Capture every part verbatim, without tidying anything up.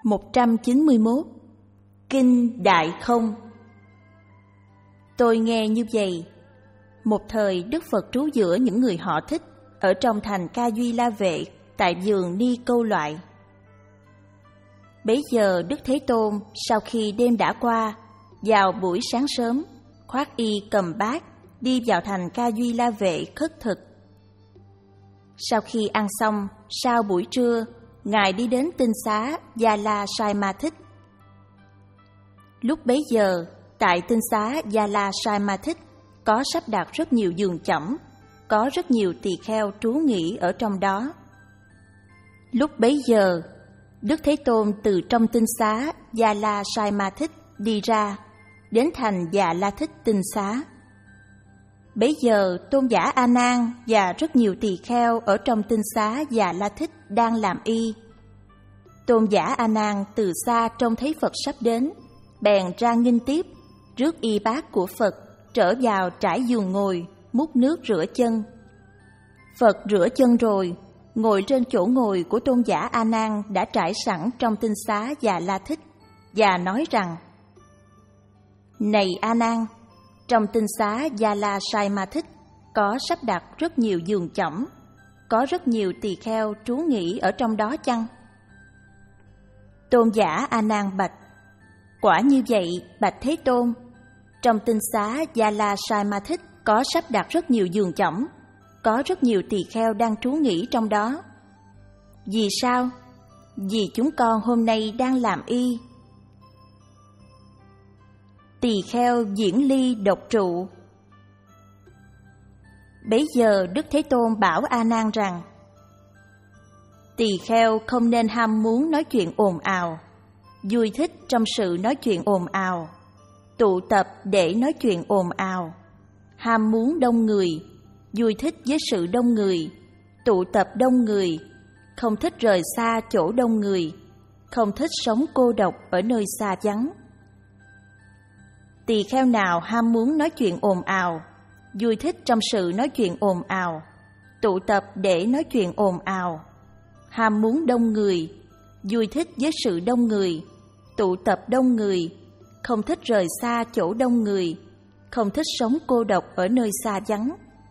một trăm chín mươi mốt. Kinh Đại Không. Tôi nghe như vậy. Một thời Đức Phật trú giữa những người họ Thích ở trong thành Ca Duy La Vệ tại vườn Ni Câu Loại. Bấy giờ Đức Thế Tôn sau khi đêm đã qua, vào buổi sáng sớm, khoác y cầm bát, đi vào thành Ca Duy La Vệ khất thực. Sau khi ăn xong, sau buổi trưa, Ngài đi đến tinh xá Gia La Sai Ma Thích. Lúc bấy giờ, tại tinh xá Gia La Sai Ma Thích có sắp đặt rất nhiều giường chõng, có rất nhiều tỳ kheo trú nghỉ ở trong đó. Lúc bấy giờ, Đức Thế Tôn từ trong tinh xá Gia La Sai Ma Thích đi ra, đến thành Dạ La Thích tinh xá. Bấy giờ Tôn giả A Nan và rất nhiều tỳ kheo ở trong tinh xá Dạ La Thích đang làm y. Tôn giả A Nan từ xa trông thấy Phật sắp đến, bèn ra nghênh tiếp, rước y bát của Phật, trở vào trải giường ngồi, múc nước rửa chân. Phật rửa chân rồi, ngồi trên chỗ ngồi của Tôn giả A Nan đã trải sẵn trong tinh xá Dạ La Thích, và nói rằng: Này A Nan, trong tinh xá Gia La Sai Ma Thích có sắp đặt rất nhiều giường chõng, có rất nhiều tỳ kheo trú nghỉ ở trong đó chăng? Tôn giả A Nan bạch: Quả như vậy, bạch Thế Tôn. Trong tinh xá Gia La Sai Ma Thích có sắp đặt rất nhiều giường chõng, có rất nhiều tỳ kheo đang trú nghỉ trong đó. Vì sao? Vì chúng con hôm nay đang làm y. Tỳ kheo diễn ly độc trụ. Bấy giờ Đức Thế Tôn bảo A Nan rằng: Tỳ kheo không nên ham muốn nói chuyện ồn ào, vui thích trong sự nói chuyện ồn ào, tụ tập để nói chuyện ồn ào, ham muốn đông người, vui thích với sự đông người, tụ tập đông người, không thích rời xa chỗ đông người, không thích sống cô độc ở nơi xa vắng. Tỳ kheo nào ham muốn nói chuyện ồn ào, vui thích trong sự nói chuyện ồn ào, tụ tập để nói chuyện ồn ào, ham muốn đông người, vui thích với sự đông người, tụ tập đông người, không thích rời xa chỗ đông người, không thích sống cô độc ở nơi xa vắng.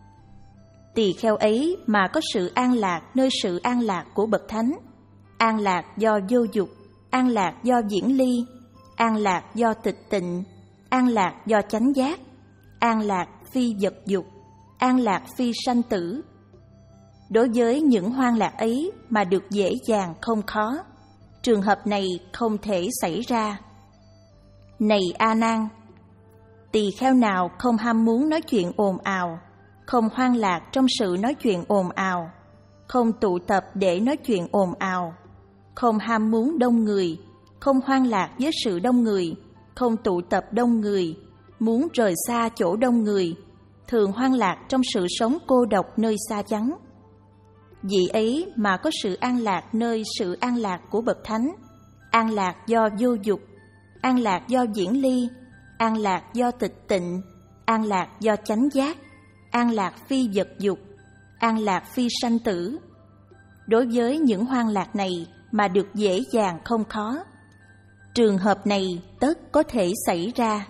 Tỳ kheo ấy mà có sự an lạc nơi sự an lạc của Bậc Thánh, an lạc do vô dục, an lạc do diễn ly, an lạc do tịch tịnh, an lạc do chánh giác, an lạc phi vật dục, an lạc phi sanh tử. Đối với những hoan lạc ấy mà được dễ dàng không khó, trường hợp này không thể xảy ra. Này A Nan, tỳ kheo nào không ham muốn nói chuyện ồn ào, không hoan lạc trong sự nói chuyện ồn ào, không tụ tập để nói chuyện ồn ào, không ham muốn đông người, không hoan lạc với sự đông người, không tụ tập đông người, muốn rời xa chỗ đông người, thường hoan lạc trong sự sống cô độc nơi xa vắng. Vị ấy mà có sự an lạc nơi sự an lạc của Bậc Thánh, an lạc do vô dục, an lạc do diễn ly, an lạc do tịch tịnh, an lạc do chánh giác, an lạc phi vật dục, an lạc phi sanh tử. Đối với những hoan lạc này mà được dễ dàng không khó, trường hợp này tất có thể xảy ra.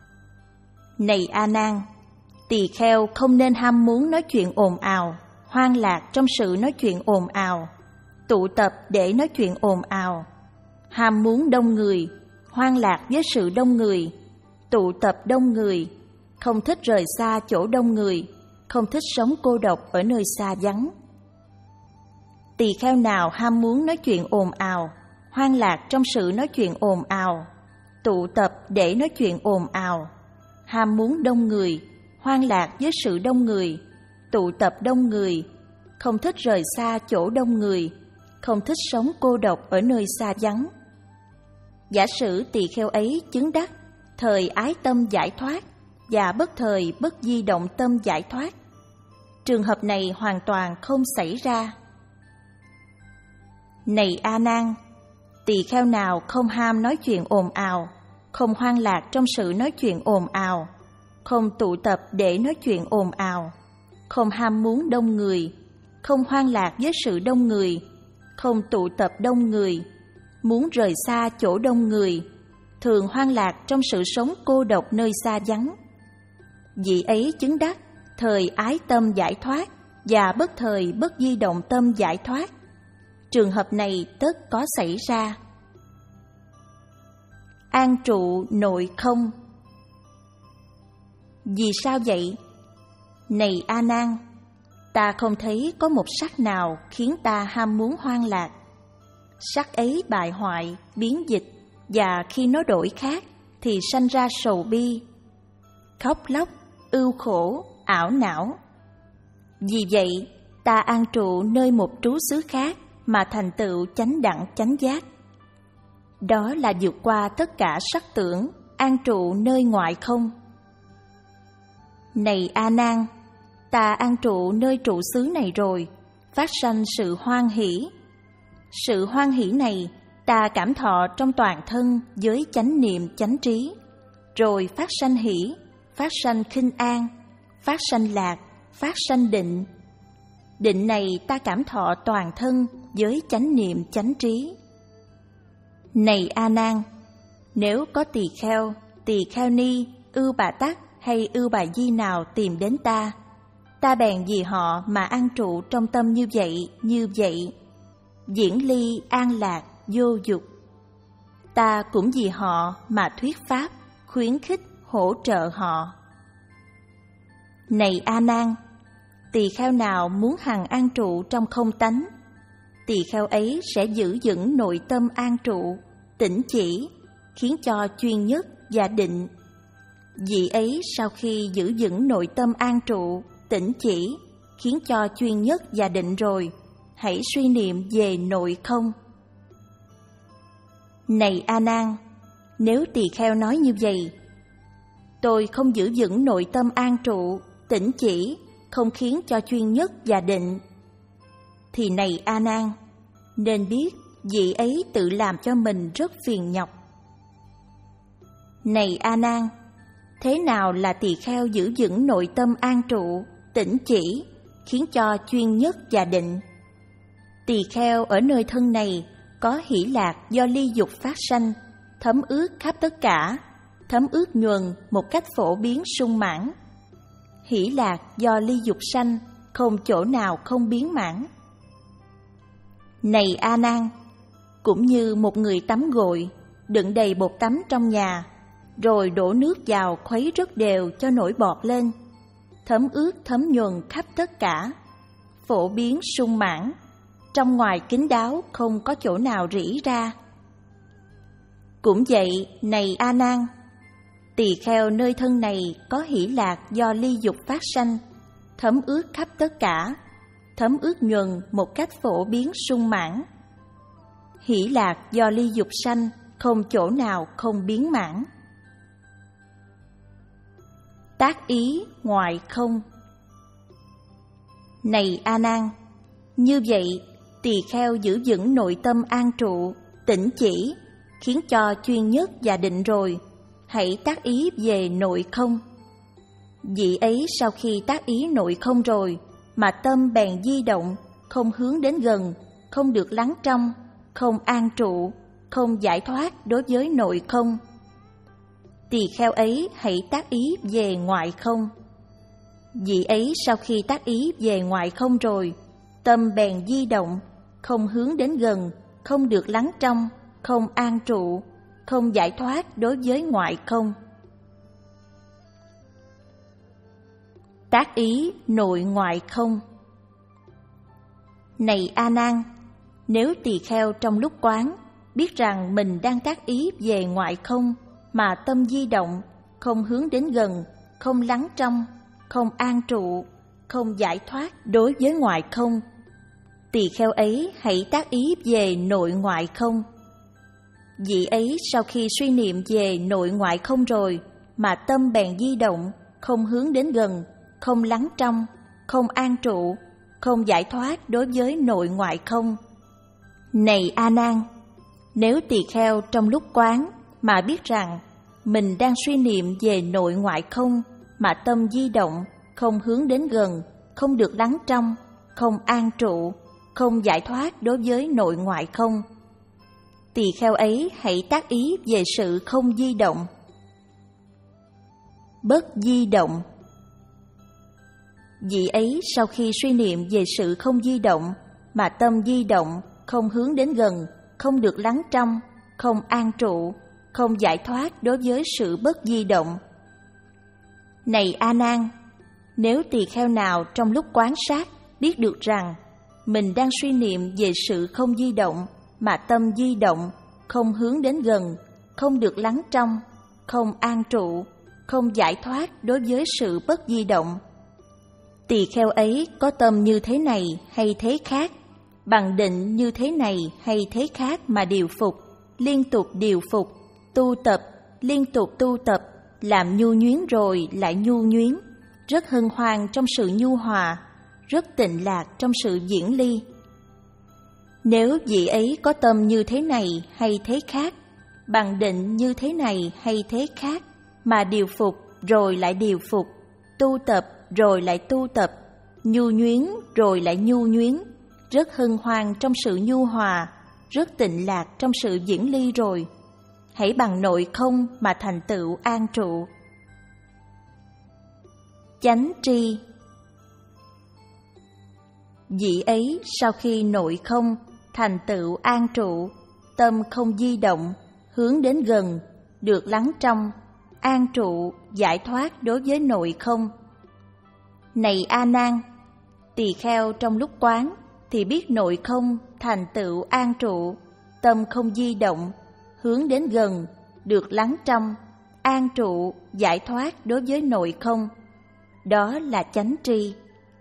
Này A Nan, tỳ kheo không nên ham muốn nói chuyện ồn ào, hoan lạc trong sự nói chuyện ồn ào, tụ tập để nói chuyện ồn ào, ham muốn đông người, hoan lạc với sự đông người, tụ tập đông người, không thích rời xa chỗ đông người, không thích sống cô độc ở nơi xa vắng. Tỳ kheo nào ham muốn nói chuyện ồn ào, hoan lạc trong sự nói chuyện ồn ào, tụ tập để nói chuyện ồn ào, ham muốn đông người, hoan lạc với sự đông người, tụ tập đông người, không thích rời xa chỗ đông người, không thích sống cô độc ở nơi xa vắng. Giả sử tỳ kheo ấy chứng đắc thời ái tâm giải thoát và bất thời bất di động tâm giải thoát, trường hợp này hoàn toàn không xảy ra. Này A Nan, tỳ kheo nào không ham nói chuyện ồn ào, không hoan lạc trong sự nói chuyện ồn ào, không tụ tập để nói chuyện ồn ào, không ham muốn đông người, không hoan lạc với sự đông người, không tụ tập đông người, muốn rời xa chỗ đông người, thường hoang lạc trong sự sống cô độc nơi xa vắng. Vị ấy chứng đắc thời ái tâm giải thoát và bất thời bất di động tâm giải thoát. Trường hợp này tất có xảy ra. An trụ nội không. Vì sao vậy? Này A Nan, ta không thấy có một sắc nào khiến ta ham muốn hoang lạc. Sắc ấy bại hoại, biến dịch, và khi nó đổi khác thì sanh ra sầu bi, khóc lóc, ưu khổ, ảo não. Vì vậy, ta an trụ nơi một trú xứ khác mà thành tựu chánh đẳng chánh giác. Đó là vượt qua tất cả sắc tưởng, an trụ nơi ngoại không. Này A Nan, ta an trụ nơi trụ xứ này rồi, phát sanh sự hoan hỷ. Sự hoan hỷ này ta cảm thọ trong toàn thân với chánh niệm chánh trí, rồi phát sanh hỷ, phát sanh khinh an, phát sanh lạc, phát sanh định. Định này ta cảm thọ toàn thân với chánh niệm chánh trí. Này A Nan, nếu có tỳ kheo, tỳ kheo ni, ưu bà tắc hay ưu bà di nào tìm đến ta, ta bèn vì họ mà an trụ trong tâm như vậy, như vậy, diễn ly an lạc vô dục. Ta cũng vì họ mà thuyết pháp, khuyến khích, hỗ trợ họ. Này A Nan, tỳ kheo nào muốn hằng an trụ trong không tánh, tỳ kheo ấy sẽ giữ vững nội tâm an trụ, tĩnh chỉ, khiến cho chuyên nhất và định. Vị ấy sau khi giữ vững nội tâm an trụ, tĩnh chỉ, khiến cho chuyên nhất và định rồi, hãy suy niệm về nội không. Này A Nan, nếu tỳ kheo nói như vậy, tôi không giữ vững nội tâm an trụ, tĩnh chỉ, không khiến cho chuyên nhất và định, thì này A Nan, nên biết vị ấy tự làm cho mình rất phiền nhọc. Này A Nan, thế nào là tỳ kheo giữ vững nội tâm an trụ, tĩnh chỉ, khiến cho chuyên nhất và định? Tỳ kheo ở nơi thân này có hỷ lạc do ly dục phát sanh, thấm ướt khắp tất cả, thấm ướt nhuần một cách phổ biến sung mãn. Hỷ lạc do ly dục sanh, không chỗ nào không biến mãn. Này A Nan, cũng như một người tắm gội, đựng đầy bột tắm trong nhà, rồi đổ nước vào khuấy rất đều cho nổi bọt lên, thấm ướt thấm nhuần khắp tất cả, phổ biến sung mãn, trong ngoài kín đáo không có chỗ nào rỉ ra. Cũng vậy, này A Nan, tỳ kheo nơi thân này có hỷ lạc do ly dục phát sanh, thấm ướt khắp tất cả, thấm ướt nhuần một cách phổ biến sung mãn. Hỷ lạc do ly dục sanh, không chỗ nào không biến mãn. Tác ý ngoại không. Này A Nan, như vậy tỳ kheo giữ vững nội tâm an trụ, tĩnh chỉ, khiến cho chuyên nhất và định rồi, hãy tác ý về nội không. Vị ấy sau khi tác ý nội không rồi, mà tâm bèn di động, không hướng đến gần, không được lắng trong, không an trụ, không giải thoát đối với nội không. Tỳ kheo ấy hãy tác ý về ngoại không. Vị ấy sau khi tác ý về ngoại không rồi, tâm bèn di động, không hướng đến gần, không được lắng trong, không an trụ, không giải thoát đối với ngoại không. Tác ý nội ngoại không. Này A Nan, nếu tỳ kheo trong lúc quán biết rằng mình đang tác ý về ngoại không, mà tâm di động, không hướng đến gần, không lắng trong, không an trụ, không giải thoát đối với ngoại không, tỳ kheo ấy hãy tác ý về nội ngoại không. Vị ấy sau khi suy niệm về nội ngoại không rồi, mà tâm bèn di động, không hướng đến gần, không lắng trong, không an trụ, không giải thoát đối với nội ngoại không. Này A Nan, nếu tỳ kheo trong lúc quán mà biết rằng mình đang suy niệm về nội ngoại không, mà tâm di động, không hướng đến gần, không được lắng trong, không an trụ, không giải thoát đối với nội ngoại không, tỳ kheo ấy hãy tác ý về sự không di động. Bất di động. Vị ấy sau khi suy niệm về sự không di động, mà tâm di động, không hướng đến gần, không được lắng trong, không an trụ, không giải thoát đối với sự bất di động. Này A Nan, nếu tỳ kheo nào trong lúc quán sát biết được rằng mình đang suy niệm về sự không di động, mà tâm di động, không hướng đến gần, không được lắng trong, không an trụ, không giải thoát đối với sự bất di động, tỳ kheo ấy có tâm như thế này hay thế khác, bằng định như thế này hay thế khác mà điều phục, liên tục điều phục, tu tập, liên tục tu tập, làm nhu nhuyến rồi lại nhu nhuyến, rất hân hoan trong sự nhu hòa, rất tịnh lạc trong sự diễn ly. Nếu vị ấy có tâm như thế này hay thế khác, bằng định như thế này hay thế khác, mà điều phục rồi lại điều phục, tu tập rồi lại tu tập, nhu nhuyến rồi lại nhu nhuyến, rất hân hoan trong sự nhu hòa, rất tịnh lạc trong sự diễn ly rồi, hãy bằng nội không mà thành tựu an trụ. Chánh tri. Vị ấy sau khi nội không, thành tựu an trụ, tâm không di động, hướng đến gần, được lắng trong, an trụ, giải thoát đối với nội không. Này A Nan, tỳ kheo trong lúc quán thì biết nội không, thành tựu an trụ, tâm không di động, hướng đến gần, được lắng trong, an trụ, giải thoát đối với nội không. Đó là chánh tri.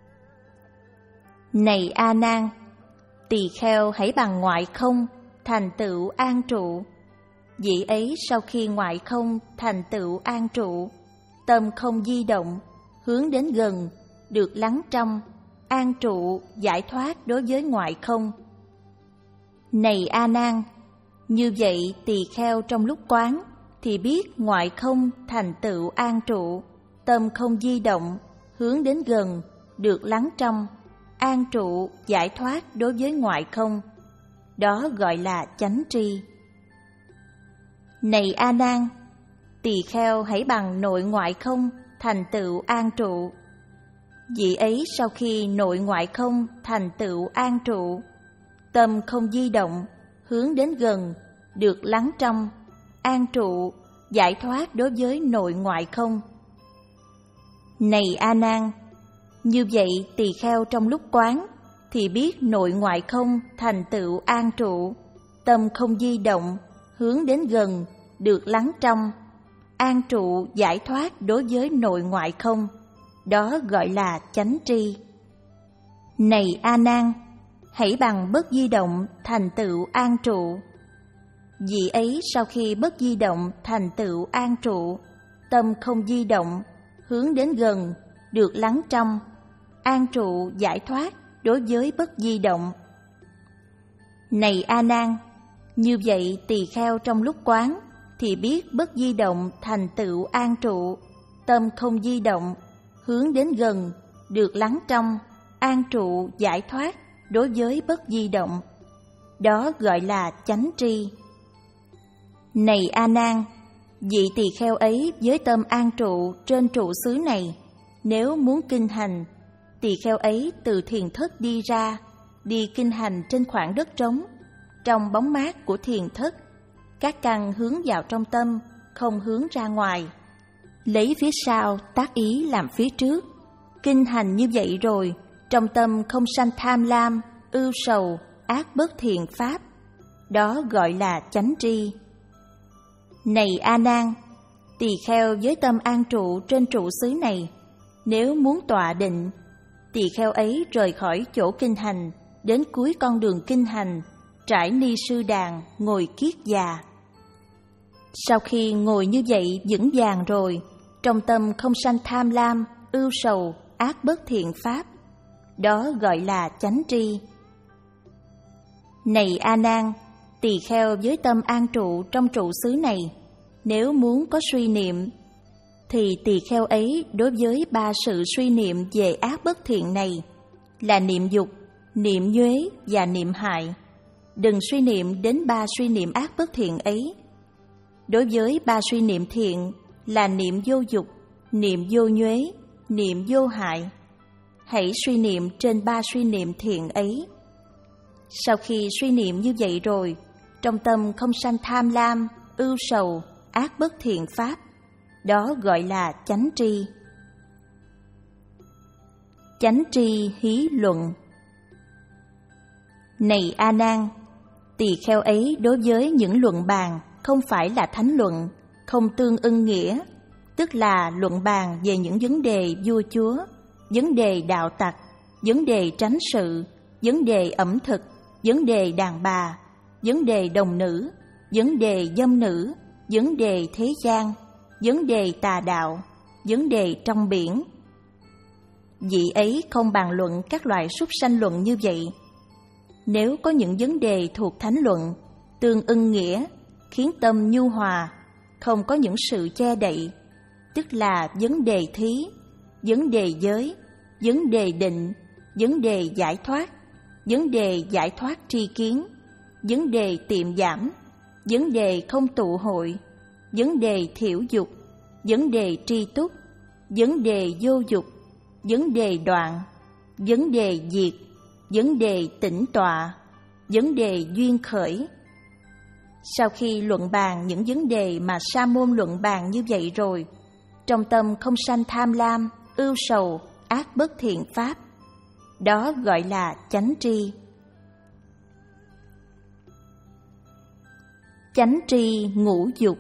Này A Nan, tỳ kheo hãy bằng ngoại không, thành tựu an trụ. Vị ấy sau khi ngoại không, thành tựu an trụ, tâm không di động, hướng đến gần, được lắng trong, an trụ, giải thoát đối với ngoại không. Này A Nan, như vậy tỳ kheo trong lúc quán thì biết ngoại không, thành tựu an trụ, tâm không di động, hướng đến gần, được lắng trong, an trụ, giải thoát đối với ngoại không. Đó gọi là chánh tri. Này A Nan, tỳ kheo hãy bằng nội ngoại không, thành tựu an trụ. Vị ấy sau khi nội ngoại không, thành tựu an trụ, tâm không di động, hướng đến gần, được lắng trong, an trụ, giải thoát đối với nội ngoại không. Này A Nan, như vậy tỳ kheo trong lúc quán thì biết nội ngoại không, thành tựu an trụ, tâm không di động, hướng đến gần, được lắng trong, an trụ, giải thoát đối với nội ngoại không. Đó gọi là chánh tri. Này A Nan, hãy bằng bất di động, thành tựu an trụ. Vị ấy sau khi bất di động, thành tựu an trụ, tâm không di động, hướng đến gần, được lắng trong, an trụ, giải thoát đối với bất di động. Này A Nan, như vậy tỳ kheo trong lúc quán thì biết bất di động, thành tựu an trụ, tâm không di động, hướng đến gần, được lắng trong, an trụ, giải thoát đối với bất di động. Đó gọi là chánh tri. Này A Nan, vị tỳ kheo ấy với tâm an trụ trên trụ xứ này, nếu muốn kinh hành, tỳ kheo ấy từ thiền thất đi ra, đi kinh hành trên khoảng đất trống, trong bóng mát của thiền thất, các căn hướng vào trong tâm, không hướng ra ngoài. Lấy phía sau tác ý làm phía trước. Kinh hành như vậy rồi, trong tâm không sanh tham lam, ưu sầu, ác bất thiện pháp. Đó gọi là chánh tri. Này A Nan, tỳ kheo với tâm an trụ trên trụ xứ này, nếu muốn tọa định, tỳ kheo ấy rời khỏi chỗ kinh hành, đến cuối con đường kinh hành, trải ni sư đàn, ngồi kiết già. Sau khi ngồi như vậy vững vàng rồi, trong tâm không sanh tham lam, ưu sầu, ác bất thiện pháp. Đó gọi là chánh tri. Này A Nan, tỳ kheo với tâm an trụ trong trụ xứ này, nếu muốn có suy niệm, thì tỳ kheo ấy đối với ba sự suy niệm về ác bất thiện này là niệm dục, niệm nhuế và niệm hại, đừng suy niệm đến ba suy niệm ác bất thiện ấy. Đối với ba suy niệm thiện là niệm vô dục, niệm vô nhuế, niệm vô hại, hãy suy niệm trên ba suy niệm thiện ấy. Sau khi suy niệm như vậy rồi, trong tâm không sanh tham lam, ưu sầu, ác bất thiện pháp, đó gọi là chánh tri. Chánh tri hí luận. Này A Nan, tỳ kheo ấy đối với những luận bàn không phải là thánh luận, không tương ưng nghĩa, tức là luận bàn về những vấn đề vua chúa, vấn đề đạo tặc, vấn đề tránh sự, vấn đề ẩm thực, vấn đề đàn bà, vấn đề đồng nữ, vấn đề dâm nữ, vấn đề thế gian, vấn đề tà đạo, vấn đề trong biển. Vị ấy không bàn luận các loại súc sanh luận như vậy. Nếu có những vấn đề thuộc thánh luận, tương ưng nghĩa, khiến tâm nhu hòa, không có những sự che đậy, tức là vấn đề thí, vấn đề giới, vấn đề định, vấn đề giải thoát, vấn đề giải thoát tri kiến, vấn đề tiệm giảm, vấn đề không tụ hội, vấn đề thiểu dục, vấn đề tri túc, vấn đề vô dục, vấn đề đoạn, vấn đề diệt, vấn đề tĩnh tọa, vấn đề duyên khởi. Sau khi luận bàn những vấn đề mà sa môn luận bàn như vậy rồi, trong tâm không sanh tham lam, ưu sầu, ác bất thiện pháp, đó gọi là chánh tri. Chánh tri ngũ dục.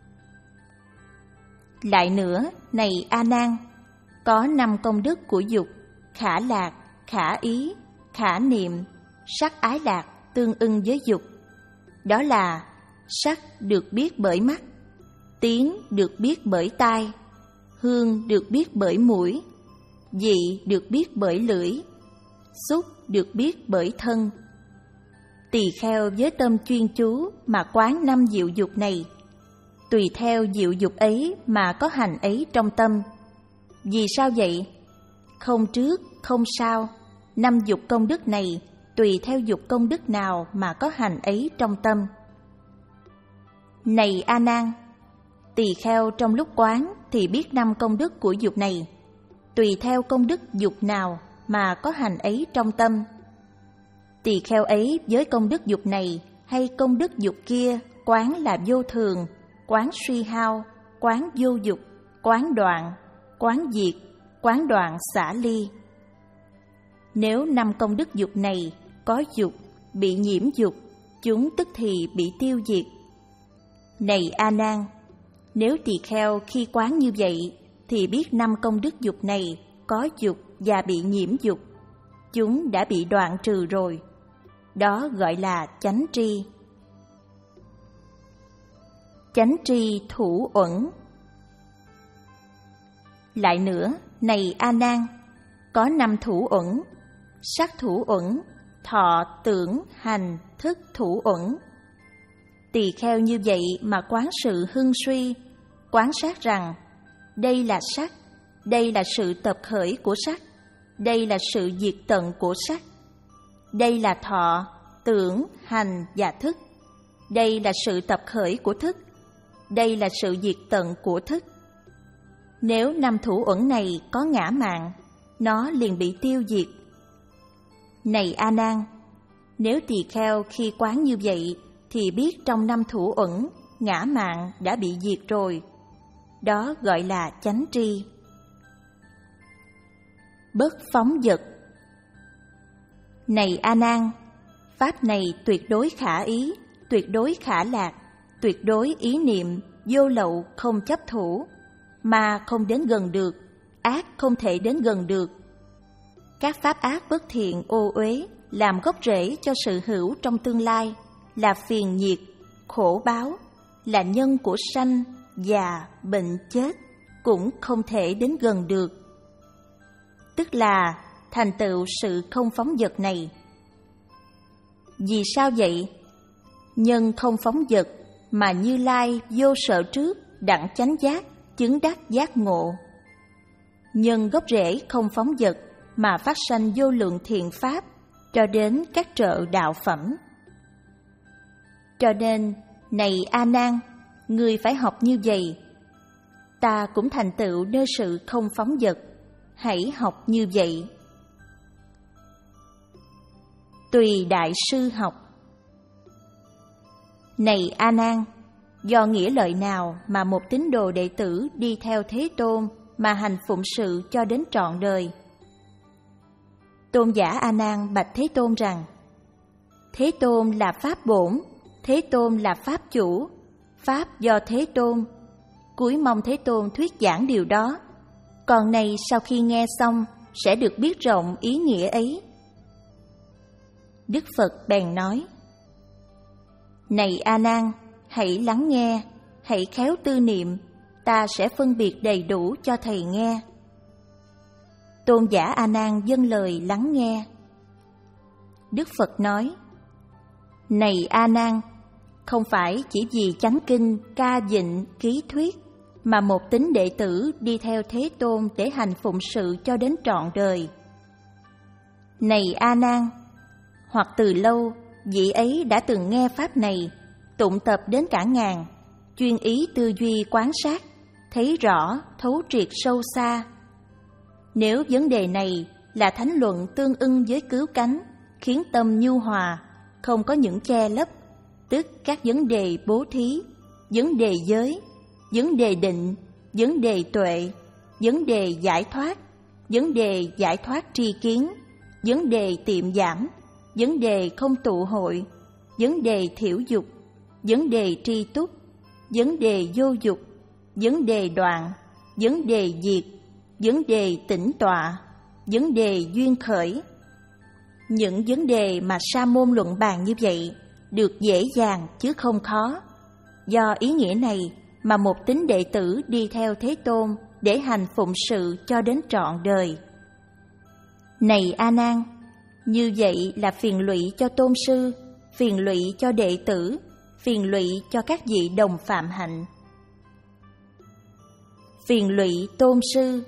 Lại nữa, này A Nan, có năm công đức của dục: khả lạc, khả ý, khả niệm, sắc ái lạc tương ưng với dục. Đó là sắc được biết bởi mắt, tiếng được biết bởi tai, hương được biết bởi mũi, vị được biết bởi lưỡi, xúc được biết bởi thân. Tỳ kheo với tâm chuyên chú mà quán năm diệu dục này, tùy theo diệu dục ấy mà có hành ấy trong tâm. Vì sao vậy? Không trước, không sau, năm dục công đức này tùy theo dục công đức nào mà có hành ấy trong tâm. Này A Nan, tỳ kheo trong lúc quán thì biết năm công đức của dục này, tùy theo công đức dục nào mà có hành ấy trong tâm. Tỳ kheo ấy với công đức dục này hay công đức dục kia quán là vô thường, quán suy hao, quán vô dục, quán đoạn, quán diệt, quán đoạn xả ly. Nếu năm công đức dục này có dục, bị nhiễm dục, chúng tức thì bị tiêu diệt. Này A Nan, nếu tỳ kheo khi quán như vậy thì biết năm công đức dục này có dục và bị nhiễm dục, chúng đã bị đoạn trừ rồi. Đó gọi là chánh tri. Chánh tri thủ uẩn. Lại nữa, này A Nan, có năm thủ uẩn: sắc thủ uẩn, thọ, tưởng, hành, thức thủ uẩn. Tỳ kheo như vậy mà quán sự hưng suy, quán sát rằng đây là sắc, đây là sự tập khởi của sắc, đây là sự diệt tận của sắc, đây là thọ, tưởng, hành và thức, đây là sự tập khởi của thức, đây là sự diệt tận của thức. Nếu năm thủ uẩn này có ngã mạn, nó liền bị tiêu diệt. Này A Nan, nếu tỳ kheo khi quán như vậy thì biết trong năm thủ uẩn, ngã mạn đã bị diệt rồi. Đó gọi là chánh tri. Bất phóng dật. Này A Nan, pháp này tuyệt đối khả ý, tuyệt đối khả lạc, tuyệt đối ý niệm, vô lậu không chấp thủ, ma không đến gần được, ác không thể đến gần được. Các pháp ác bất thiện ô uế làm gốc rễ cho sự hữu trong tương lai, là phiền nhiệt, khổ báo, là nhân của sanh, già, bệnh, chết, cũng không thể đến gần được. Tức là thành tựu sự không phóng dật này. Vì sao vậy? Nhân không phóng dật mà Như Lai vô sợ trước, đặng chánh giác, chứng đắc giác ngộ. Nhân gốc rễ không phóng dật mà phát sanh vô lượng thiện pháp cho đến các trợ đạo phẩm. Cho nên, này A Nan, ngươi phải học như vậy. Ta cũng thành tựu nơi sự không phóng dật, hãy học như vậy. Tùy đại sư học. Này A Nan, do nghĩa lợi nào mà một tín đồ đệ tử đi theo Thế Tôn mà hành phụng sự cho đến trọn đời? Tôn giả A Nan bạch Thế Tôn rằng: Thế Tôn là Pháp bổn, Thế Tôn là Pháp chủ, Pháp do Thế Tôn. Cúi mong Thế Tôn thuyết giảng điều đó. Còn này sau khi nghe xong sẽ được biết rộng ý nghĩa ấy. Đức Phật bèn nói: Này A Nan, hãy lắng nghe, hãy khéo tư niệm, ta sẽ phân biệt đầy đủ cho thầy nghe. Tôn giả A Nan dâng lời lắng nghe. Đức Phật nói: Này A Nan, không phải chỉ vì chánh kinh, ca dịnh, ký thuyết mà một tín đệ tử đi theo Thế Tôn để hành phụng sự cho đến trọn đời. Này A Nan, hoặc từ lâu vị ấy đã từng nghe pháp này, tụng tập đến cả ngàn, chuyên ý tư duy quán sát, thấy rõ, thấu triệt sâu xa. Nếu vấn đề này là thánh luận tương ưng với cứu cánh, khiến tâm nhu hòa, không có những che lấp, tức các vấn đề bố thí, vấn đề giới, vấn đề định, vấn đề tuệ, vấn đề giải thoát, vấn đề giải thoát tri kiến, vấn đề tiệm giảm, vấn đề không tụ hội, vấn đề thiểu dục, vấn đề tri túc, vấn đề vô dục, vấn đề đoạn, vấn đề diệt, vấn đề tĩnh tọa, vấn đề duyên khởi. Những vấn đề mà sa môn luận bàn như vậy được dễ dàng chứ không khó. Do ý nghĩa này mà một tín đệ tử đi theo Thế Tôn để hành phụng sự cho đến trọn đời. Này A Nan, như vậy là phiền lụy cho tôn sư, phiền lụy cho đệ tử, phiền lụy cho các vị đồng phạm hạnh. Phiền lụy tôn sư.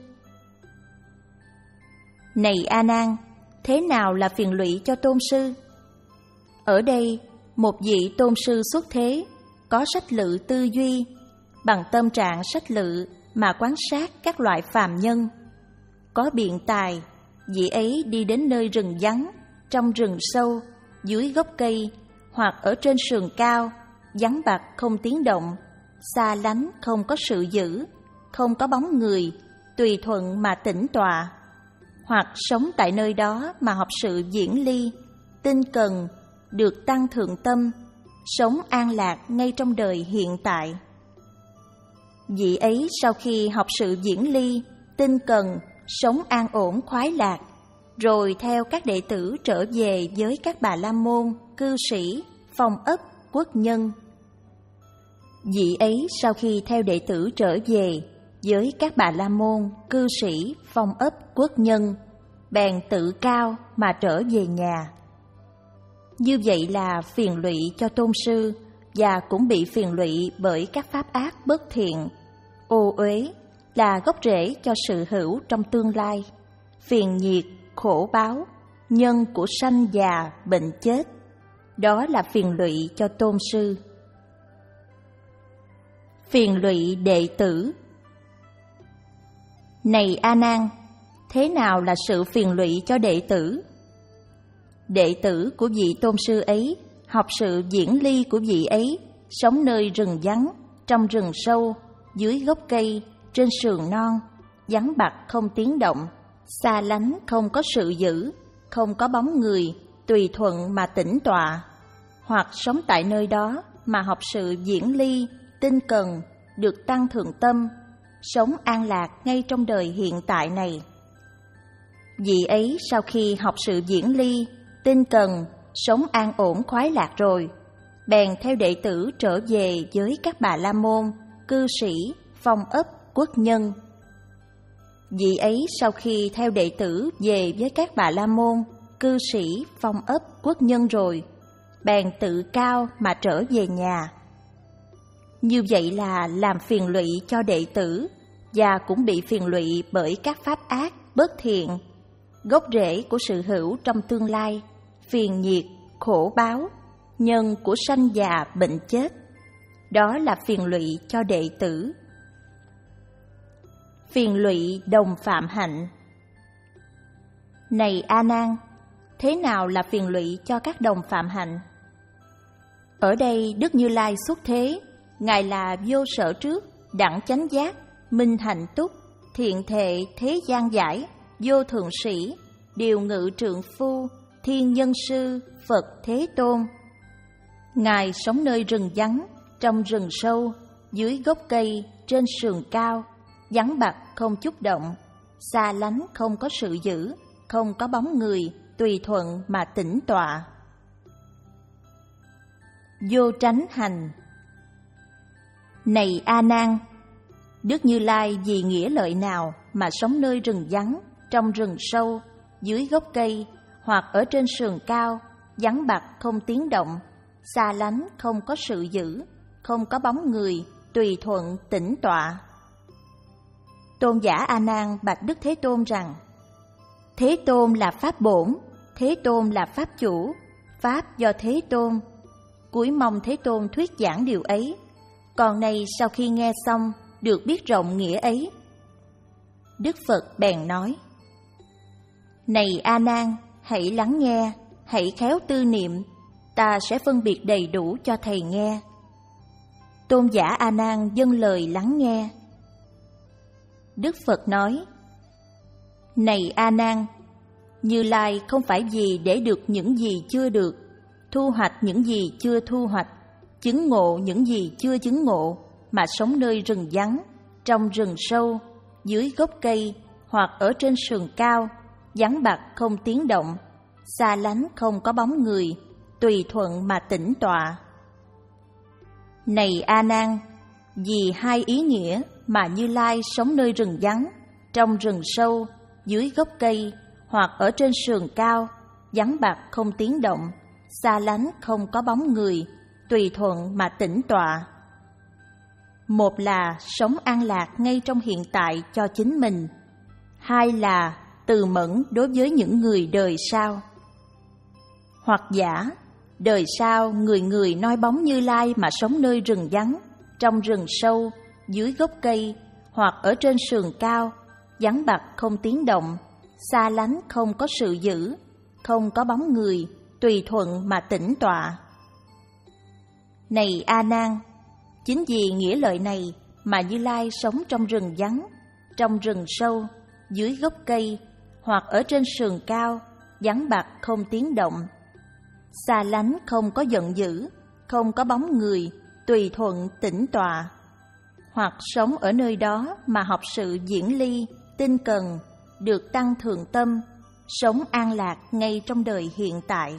Này A Nan, thế nào là phiền lụy cho tôn sư? Ở đây, một vị tôn sư xuất thế, có sách lự tư duy, bằng tâm trạng sách lự mà quan sát các loại phàm nhân. Có biện tài, vị ấy đi đến nơi rừng vắng, trong rừng sâu, dưới gốc cây, hoặc ở trên sườn cao, vắng bặt không tiếng động, xa lánh không có sự giữ, không có bóng người, tùy thuận mà tĩnh tọa. Hoặc sống tại nơi đó mà học sự diễn ly, tinh cần, được tăng thượng tâm, sống an lạc ngay trong đời hiện tại. Vị ấy sau khi học sự diễn ly, tinh cần, sống an ổn khoái lạc, rồi theo các đệ tử trở về với các bà la môn, cư sĩ, phong ấp, quốc nhân. Vị ấy sau khi theo đệ tử trở về với các bà la môn, cư sĩ, phong ấp, quốc nhân, bèn tự cao mà trở về nhà. Như vậy là phiền lụy cho tôn sư, và cũng bị phiền lụy bởi các pháp ác bất thiện. Ô uế là gốc rễ cho sự hữu trong tương lai. Phiền nhiệt, khổ báo, nhân của sanh già, bệnh chết, đó là phiền lụy cho tôn sư. Phiền lụy đệ tử. Này A Nan, thế nào là sự phiền lụy cho đệ tử? Đệ tử của vị tôn sư ấy học sự diễn ly của vị ấy, sống nơi rừng vắng, trong rừng sâu, dưới gốc cây, trên sườn non, vắng bặt không tiếng động, xa lánh không có sự giữ, không có bóng người, tùy thuận mà tĩnh tọa. Hoặc sống tại nơi đó mà học sự diễn ly, tinh cần, được tăng thượng tâm, sống an lạc ngay trong đời hiện tại này. Vị ấy sau khi học sự diễn ly, tinh cần, sống an ổn khoái lạc rồi, bèn theo đệ tử trở về với các bà la môn, cư sĩ, phong ấp, quốc nhân. Vị ấy sau khi theo đệ tử về với các bà la môn, cư sĩ, phong ấp, quốc nhân rồi, bèn tự cao mà trở về nhà. Như vậy là làm phiền lụy cho đệ tử, và cũng bị phiền lụy bởi các pháp ác, bất thiện, gốc rễ của sự hữu trong tương lai, phiền nhiệt, khổ báo, nhân của sanh già bệnh chết. Đó là phiền lụy cho đệ tử. Phiền lụy đồng phạm hạnh. Này A Nan, thế nào là phiền lụy cho các đồng phạm hạnh? Ở đây Đức Như Lai xuất thế, Ngài là vô sở trước, đẳng chánh giác, minh hạnh túc, thiện thệ thế gian giải, vô thượng sĩ, điều ngự trượng phu, thiên nhân sư, Phật Thế Tôn. Ngài sống nơi rừng vắng, trong rừng sâu, dưới gốc cây, trên sườn cao, vắng bặt không chút động, xa lánh không có sự giữ, không có bóng người, tùy thuận mà tĩnh tọa. Vô tránh hành. Này A Nan, Đức Như Lai vì nghĩa lợi nào mà sống nơi rừng vắng, trong rừng sâu, dưới gốc cây, hoặc ở trên sườn cao, vắng bặt không tiếng động, xa lánh không có sự giữ, không có bóng người, tùy thuận tĩnh tọa? Tôn giả A Nan bạch Đức Thế Tôn rằng: Thế Tôn là Pháp bổn, Thế Tôn là Pháp chủ, Pháp do Thế Tôn. Cúi mong Thế Tôn thuyết giảng điều ấy. Còn này sau khi nghe xong, được biết rộng nghĩa ấy. Đức Phật bèn nói: Này A Nan, hãy lắng nghe, hãy khéo tư niệm, ta sẽ phân biệt đầy đủ cho thầy nghe. Tôn giả A Nan dâng lời lắng nghe. Đức Phật nói: Này A Nan, Như Lai không phải vì để được những gì chưa được, thu hoạch những gì chưa thu hoạch, chứng ngộ những gì chưa chứng ngộ, mà sống nơi rừng vắng, trong rừng sâu, dưới gốc cây, hoặc ở trên sườn cao, vắng bặt không tiếng động, xa lánh không có bóng người, tùy thuận mà tĩnh tọa. Này A Nan, vì hai ý nghĩa mà Như Lai sống nơi rừng vắng, trong rừng sâu, dưới gốc cây, hoặc ở trên sườn cao, vắng bặt không tiếng động, xa lánh không có bóng người, tùy thuận mà tĩnh tọa. Một là sống an lạc ngay trong hiện tại cho chính mình, hai là từ mẫn đối với những người đời sau. Hoặc giả, đời sau người người noi bóng Như Lai mà sống nơi rừng vắng, trong rừng sâu, dưới gốc cây, hoặc ở trên sườn cao, vắng bặt không tiếng động, xa lánh không có sự giữ, không có bóng người, tùy thuận mà tĩnh tọa. Này A Nan, chính vì nghĩa lợi này mà Như Lai sống trong rừng vắng, trong rừng sâu, dưới gốc cây, hoặc ở trên sườn cao, vắng bặt không tiếng động, xa lánh không có giận dữ, không có bóng người, tùy thuận tĩnh tọa. Hoặc sống ở nơi đó mà học sự diễn ly, tinh cần, được tăng thượng tâm, sống an lạc ngay trong đời hiện tại.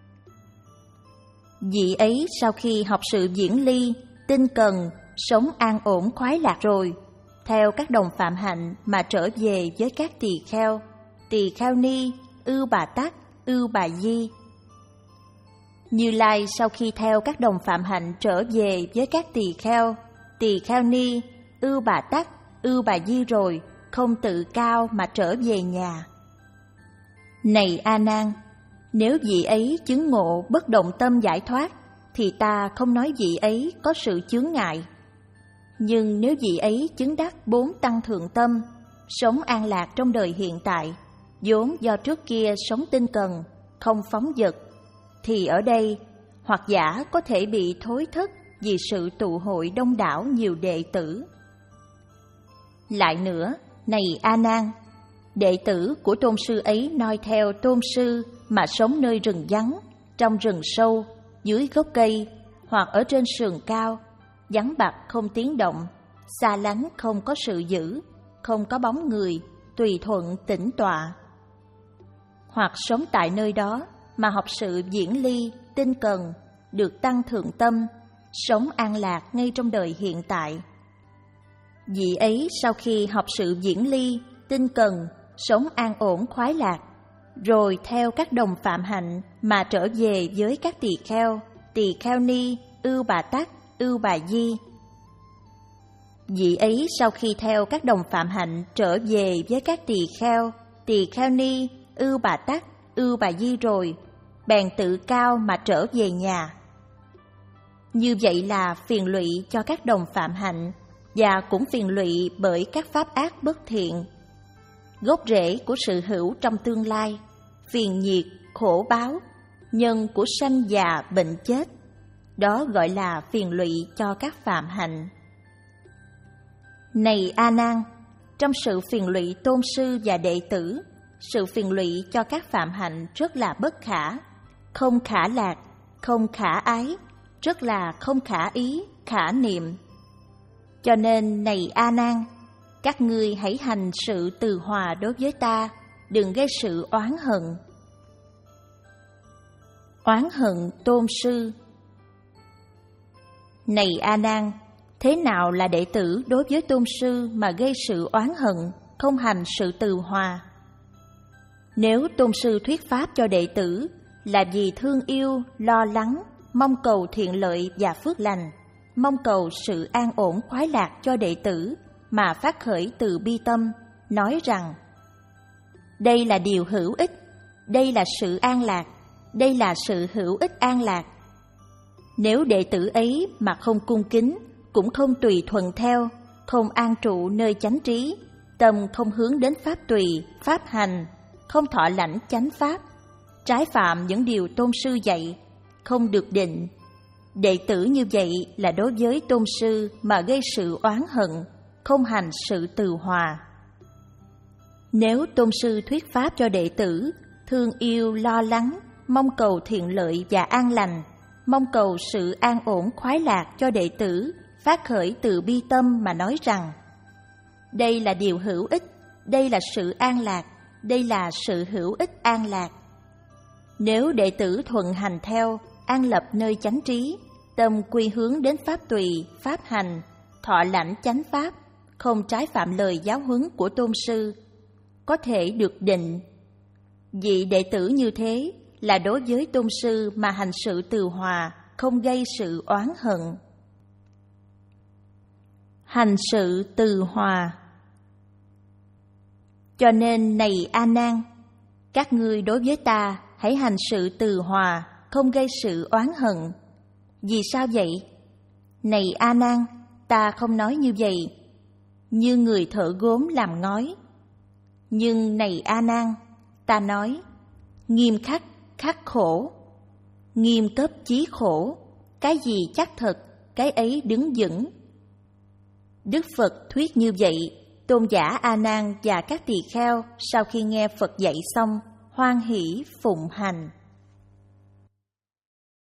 Vị ấy sau khi học sự diễn ly, tinh cần, sống an ổn khoái lạc rồi, theo các đồng phạm hạnh mà trở về với các tỳ kheo, tỳ kheo ni, ưu bà tắc, ưu bà di. Như Lai sau khi theo các đồng phạm hạnh trở về với các tỳ kheo, tỳ kheo ni, ưu bà tắc, ưu bà di rồi, không tự cao mà trở về nhà. Này A Nan, nếu vị ấy chứng ngộ bất động tâm giải thoát, thì ta không nói vị ấy có sự chướng ngại. Nhưng nếu vị ấy chứng đắc bốn tăng thượng tâm, sống an lạc trong đời hiện tại, vốn do trước kia sống tinh cần, không phóng dật, thì ở đây hoặc giả có thể bị thối thất vì sự tụ hội đông đảo nhiều đệ tử. Lại nữa, này A Nan, đệ tử của tôn sư ấy noi theo tôn sư mà sống nơi rừng vắng, trong rừng sâu, dưới gốc cây, hoặc ở trên sườn cao, vắng bặt không tiếng động, xa lánh không có sự giữ, không có bóng người, tùy thuận tĩnh tọa. Hoặc sống tại nơi đó mà học sự diễn ly, tinh cần, được tăng thượng tâm, sống an lạc ngay trong đời hiện tại. Vị ấy sau khi học sự diễn ly, tinh cần, sống an ổn khoái lạc, rồi theo các đồng phạm hạnh mà trở về với các tỳ kheo, tỳ kheo ni, ưu bà tắc, ưu bà di. Vị ấy sau khi theo các đồng phạm hạnh trở về với các tỳ kheo, tỳ kheo ni, ưu bà tắc, ưu bà di rồi, bèn tự cao mà trở về nhà. Như vậy là phiền lụy cho các đồng phạm hạnh, và cũng phiền lụy bởi các pháp ác bất thiện. Gốc rễ của sự hữu trong tương lai, phiền nhiệt, khổ báo, nhân của sanh già bệnh chết, đó gọi là phiền lụy cho các phạm hạnh. Này A Nan, trong sự phiền lụy tôn sư và đệ tử, sự phiền lụy cho các phạm hạnh rất là bất khả, không khả lạc, không khả ái, rất là không khả ý, khả niệm. Cho nên này A Nan, các ngươi hãy hành sự từ hòa đối với ta, đừng gây sự oán hận. Oán hận tôn sư. Này A Nan, thế nào là đệ tử đối với tôn sư mà gây sự oán hận, không hành sự từ hòa? Nếu tôn sư thuyết pháp cho đệ tử là vì thương yêu, lo lắng, mong cầu thiện lợi và phước lành, mong cầu sự an ổn khoái lạc cho đệ tử mà phát khởi từ bi tâm, nói rằng đây là điều hữu ích, đây là sự an lạc, đây là sự hữu ích an lạc. Nếu đệ tử ấy mà không cung kính, cũng không tùy thuận theo, không an trụ nơi chánh trí, tâm không hướng đến pháp tùy, pháp hành, không thọ lãnh chánh pháp, trái phạm những điều tôn sư dạy, không được định. Đệ tử như vậy là đối với tôn sư mà gây sự oán hận, không hành sự từ hòa. Nếu tôn sư thuyết pháp cho đệ tử, thương yêu, lo lắng, mong cầu thiện lợi và an lành, mong cầu sự an ổn khoái lạc cho đệ tử, phát khởi từ bi tâm mà nói rằng đây là điều hữu ích, đây là sự an lạc, đây là sự hữu ích an lạc. Nếu đệ tử thuận hành theo, an lập nơi chánh trí, tâm quy hướng đến pháp tùy, pháp hành, thọ lãnh chánh pháp, không trái phạm lời giáo huấn của tôn sư, có thể được định. Vị đệ tử như thế là đối với tôn sư mà hành sự từ hòa, không gây sự oán hận. Hành sự từ hòa. Cho nên này A Nan, các ngươi đối với ta hãy hành sự từ hòa, không gây sự oán hận. Vì sao vậy? Này A Nan, ta không nói như vậy, như người thợ gốm làm ngói. Nhưng này A Nan, ta nói nghiêm khắc, khắc khổ, nghiêm cấp chí khổ, cái gì chắc thật, cái ấy đứng vững. Đức Phật thuyết như vậy, tôn giả A Nan và các tỳ kheo sau khi nghe Phật dạy xong, hoan hỷ phụng hành.